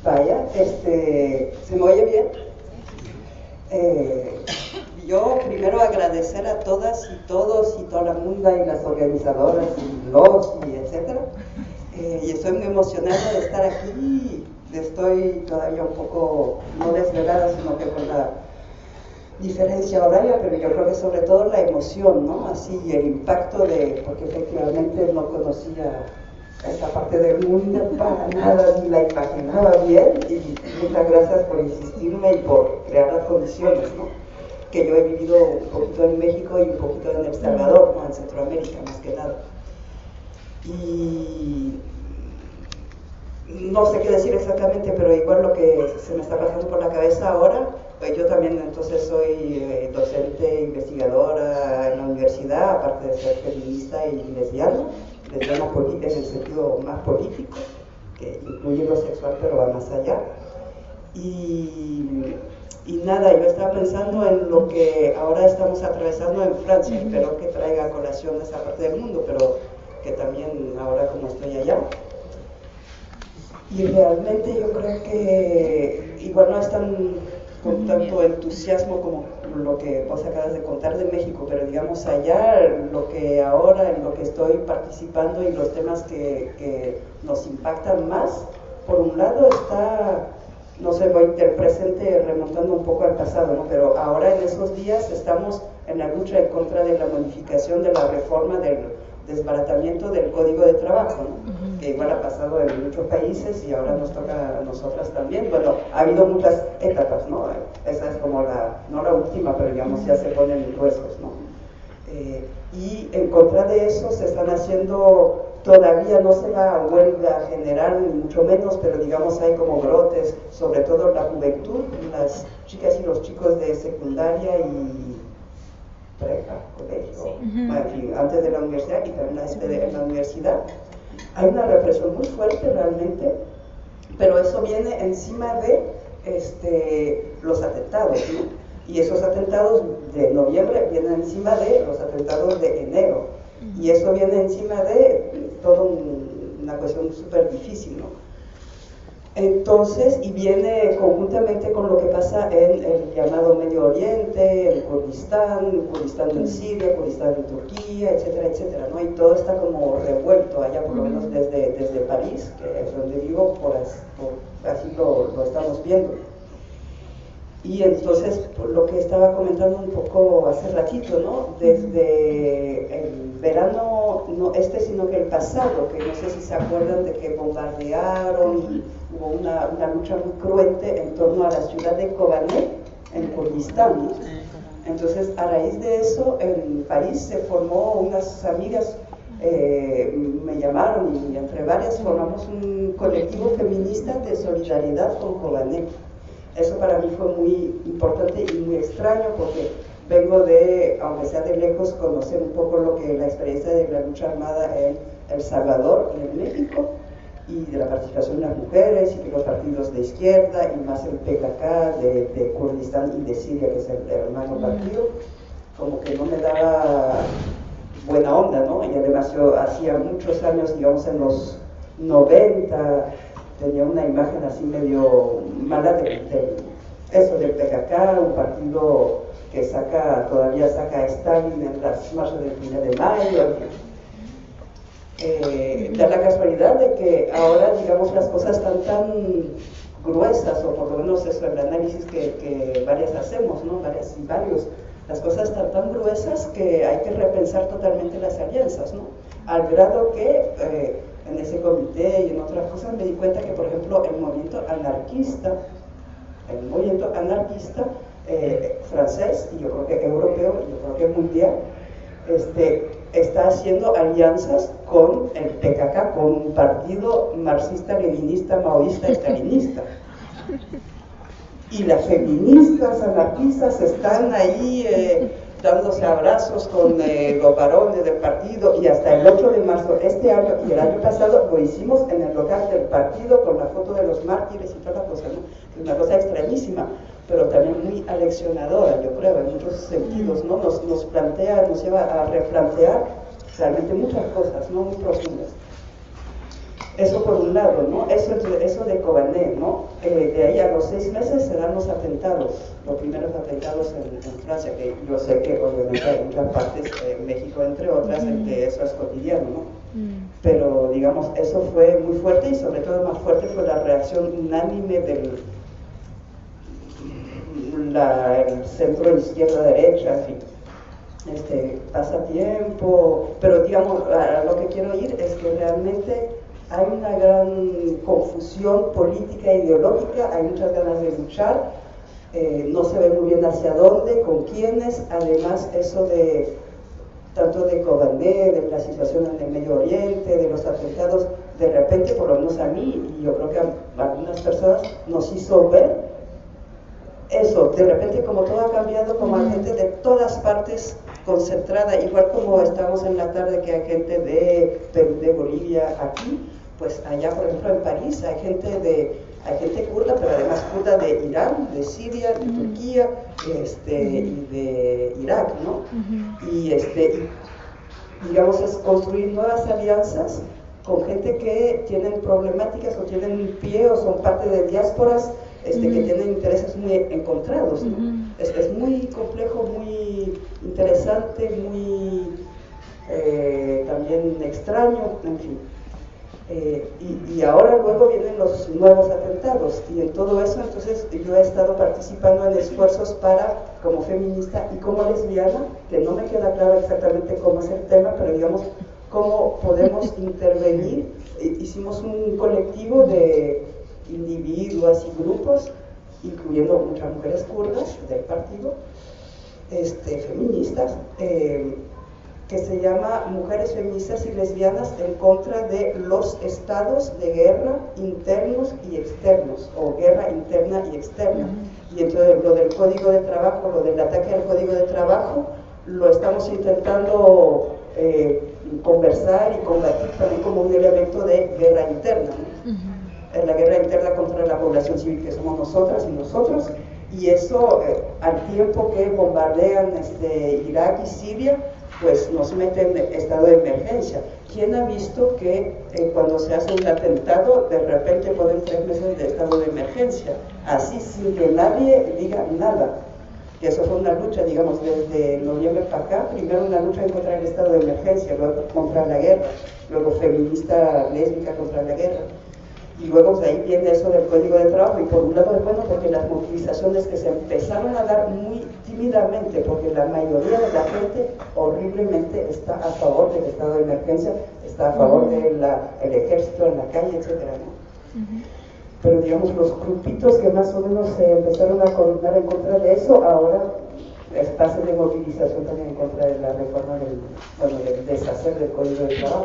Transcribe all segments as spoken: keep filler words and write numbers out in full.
Vaya, este, ¿se me oye bien? Eh, yo primero agradecer a todas y todos y toda la mundo y las organizadoras y los y etcétera. Eh, y estoy muy emocionada de estar aquí. Estoy todavía un poco, no desvelada, sino que con la diferencia horaria, pero yo creo que sobre todo la emoción, ¿no? Así, el impacto de, porque efectivamente no conocía esa parte del mundo para nada, ni la imaginaba bien, y muchas gracias por insistirme y por crear las condiciones, ¿no? Que yo he vivido un poquito en México y un poquito en El Salvador, ¿no? En Centroamérica, más que nada. Y no sé qué decir exactamente, pero igual lo que se me está pasando por la cabeza ahora, pues yo también entonces soy eh, docente, investigadora en la universidad, aparte de ser feminista y lesbiana, lesbiana en el sentido más político, que incluye lo sexual pero va más allá. Y, y nada, yo estaba pensando en lo que ahora estamos atravesando en Francia, espero que traiga a colación esa parte del mundo, pero que también ahora como estoy allá. Y realmente yo creo que igual no es tan con tanto entusiasmo como lo que vos acabas de contar de México, pero digamos allá lo que ahora en lo que estoy participando y los temas que, que nos impactan más, por un lado está, no sé, voy del presente remontando un poco al pasado, ¿no? Pero ahora en esos días estamos en la lucha en contra de la modificación de la reforma del desbaratamiento del Código de Trabajo, ¿no? Uh-huh. Que igual ha pasado en muchos países y ahora nos toca a nosotras también. Bueno, ha habido muchas etapas, ¿no? Esa es como la, no la última, pero digamos ya se ponen gruesos, ¿no? Eh, y en contra de eso se están haciendo, todavía no se la huelga general, ni mucho menos, pero digamos hay como brotes, sobre todo la juventud, las chicas y los chicos de secundaria y prepa, colegio, sí. En fin, antes de la universidad y también en la universidad. Hay una represión muy fuerte realmente, pero eso viene encima de este, los atentados, ¿no? Y esos atentados de noviembre vienen encima de los atentados de enero. Y eso viene encima de toda un, una cuestión súper difícil, ¿no? Entonces, y viene conjuntamente con lo que pasa en el llamado Medio Oriente, el Kurdistán, el Kurdistán en Siria, Kurdistán en Turquía, etcétera, etcétera, ¿no? Y todo está como revuelto allá, por lo menos desde, desde París, que es donde vivo, por, por así lo, lo estamos viendo. Y entonces, por lo que estaba comentando un poco hace ratito, ¿no? Desde el verano, no este, sino que el pasado, que no sé si se acuerdan de que bombardearon y hubo una, una lucha muy cruente en torno a la ciudad de Kobané, en Kurdistán, ¿no? Entonces, a raíz de eso, en París se formó unas amigas, eh, me llamaron y entre varias formamos un colectivo feminista de solidaridad con Kobané. Eso para mí fue muy importante y muy extraño porque vengo de, aunque sea de lejos, conocer un poco lo que la experiencia de la lucha armada en El Salvador y en México y de la participación de las mujeres y de los partidos de izquierda y más el P K K de, de Kurdistán y de Siria, que es el hermano partido, como que no me daba buena onda, ¿no? Y además yo hacía muchos años, digamos en los noventa, tenía una imagen así medio mala de, de eso del P K K, un partido que saca, todavía saca a Stalin en las marchas del primero de mayo. Eh, da la casualidad de que ahora, digamos, las cosas están tan gruesas, o por lo menos eso es el análisis que, que varias hacemos, ¿no? Varias y varios. Las cosas están tan gruesas que hay que repensar totalmente las alianzas, ¿no? Al grado que eh, en ese comité y en otras cosas me di cuenta que, por ejemplo, el movimiento anarquista, el movimiento anarquista eh, francés, y yo creo que europeo, y yo creo que mundial, este, está haciendo alianzas con el P K K, con un partido marxista, leninista, maoísta, estalinista. Y las feministas anarquistas están ahí eh, dándose abrazos con eh, los varones del partido, y hasta el ocho de marzo este año y el año pasado lo hicimos en el local del partido con la foto de los mártires y toda la cosa, ¿no? Es una cosa extrañísima, pero también muy aleccionadora, yo creo, en muchos sentidos, ¿no? Nos, nos plantea, nos lleva a replantear realmente muchas cosas, ¿no? Muy profundas. Eso por un lado, ¿no? Eso, eso de Kobané, ¿no? Eh, de ahí a los seis meses se dan los atentados, los primeros atentados en, en Francia, que yo sé que obviamente hay muchas partes, eh, México entre otras, en que eso es cotidiano, ¿no? Pero, digamos, eso fue muy fuerte y sobre todo más fuerte fue la reacción unánime del la, el centro izquierda-derecha, en fin. Este, pasa tiempo, pero digamos, a lo que quiero ir es que realmente hay una gran confusión política e ideológica, hay muchas ganas de luchar, eh, no se ve muy bien hacia dónde, con quiénes, además eso de tanto de Kobané, de la situación en el Medio Oriente, de los atentados, de repente, por lo menos a mí, y yo creo que a algunas personas, nos hizo ver eso, de repente como todo ha cambiado, como hay gente de todas partes concentrada, igual como estamos en la tarde que hay gente de Perú, de Bolivia, aquí, pues allá por ejemplo en París hay gente de, hay gente kurda, pero además kurda de Irán, de Siria, de Turquía, este, y de Irak, ¿no? Y este, y, digamos, es construir nuevas alianzas con gente que tienen problemáticas o tienen un pie o son parte de diásporas este, uh-huh. que tienen intereses muy encontrados, ¿no? Uh-huh. es, es muy complejo, muy interesante, muy eh, también extraño, en fin. Eh, y, y ahora luego vienen los nuevos atentados y en todo eso entonces yo he estado participando en esfuerzos para, como feminista y como lesbiana, que no me queda claro exactamente cómo es el tema, pero digamos cómo podemos intervenir. Hicimos un colectivo de individuos y grupos, incluyendo muchas mujeres kurdas del partido, este, feministas, eh, que se llama Mujeres Feministas y Lesbianas en contra de los estados de guerra internos y externos, o guerra interna y externa. Uh-huh. Y entonces lo del código de trabajo, lo del ataque al código de trabajo, lo estamos intentando eh, conversar y combatir también como un elemento de guerra interna, ¿no? Uh-huh. La guerra interna contra la población civil que somos nosotras y nosotros, y eso eh, al tiempo que bombardean este, Irak y Siria, pues nos meten en estado de emergencia. ¿Quién ha visto que eh, cuando se hace un atentado, de repente ponen tres meses de estado de emergencia? Así, sin que nadie diga nada. Que eso fue una lucha, digamos, desde noviembre para acá. Primero una lucha en contra del estado de emergencia, luego contra la guerra, luego feminista lésbica contra la guerra. Y luego de ahí viene eso del código de trabajo, y por un lado es bueno porque las movilizaciones que se empezaron a dar muy tímidamente, porque la mayoría de la gente horriblemente está a favor del estado de emergencia, está a favor del ejército en la calle, etcétera, ¿no? Uh-huh. Pero digamos, los grupitos que más o menos se empezaron a coordinar en contra de eso, ahora es base de movilización también en contra de la reforma del, bueno, del deshacer del código de trabajo.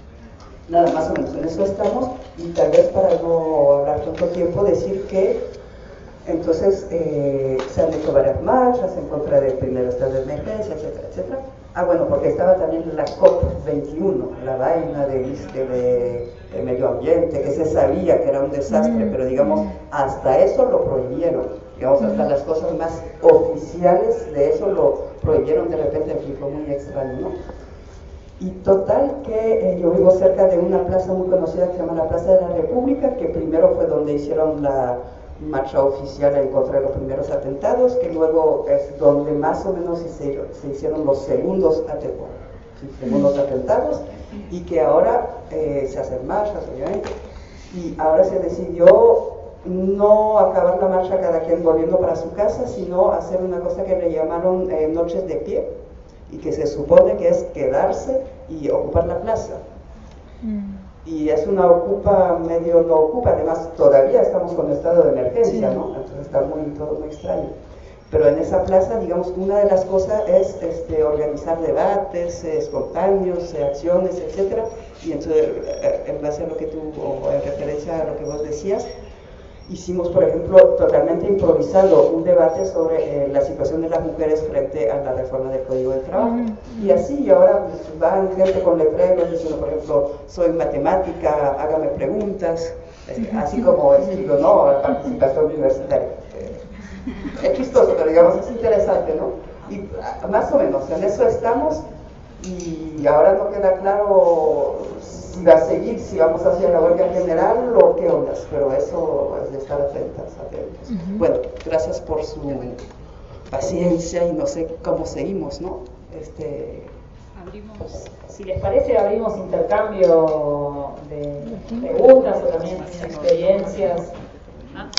Nada más o menos en eso estamos, y tal vez para no hablar tanto tiempo decir que entonces eh, se han hecho varias marchas en contra del primer estado de emergencia, etcétera, etcétera. Ah, bueno, porque estaba también la COP veintiuno, la vaina de, de, de medio ambiente, que se sabía que era un desastre, pero digamos, hasta eso lo prohibieron, digamos, hasta las cosas más oficiales de eso lo prohibieron de repente, que fue muy extraño, ¿no? Y total que eh, yo vivo cerca de una plaza muy conocida que se llama la Plaza de la República, que primero fue donde hicieron la marcha oficial en contra de los primeros atentados, que luego es donde más o menos se, se hicieron los segundos, atentados, segundos atentados, y que ahora eh, se hacen marchas, obviamente, y ahora se decidió no acabar la marcha cada quien volviendo para su casa, sino hacer una cosa que le llamaron eh, noches de pie, y que se supone que es quedarse y ocupar la plaza. Mm. Y es una ocupa, medio no ocupa, además todavía estamos con estado de emergencia, sí. ¿no? Entonces está muy, todo muy extraño. Pero en esa plaza, digamos, una de las cosas es este, organizar debates eh, espontáneos, eh, acciones, etcétera. Y entonces, eh, en base a lo que tú, o en referencia a lo que vos decías, hicimos, por ejemplo, totalmente improvisado un debate sobre eh, la situación de las mujeres frente a la reforma del Código del Trabajo. Mm-hmm. Y así, y ahora pues, van gente con letreros diciendo, por ejemplo, soy matemática, hágame preguntas, eh, así como estilo, ¿no? La participación universitaria. Eh, es chistoso, pero digamos, es interesante, ¿no? Y más o menos, en eso estamos. y ahora no queda claro si va a seguir, si vamos hacia la huelga general o qué ondas, pero eso es de estar atentas, atentos. Uh-huh. Bueno, gracias por su paciencia y no sé cómo seguimos, ¿no? Este, abrimos, si les parece, abrimos intercambio de preguntas o también experiencias.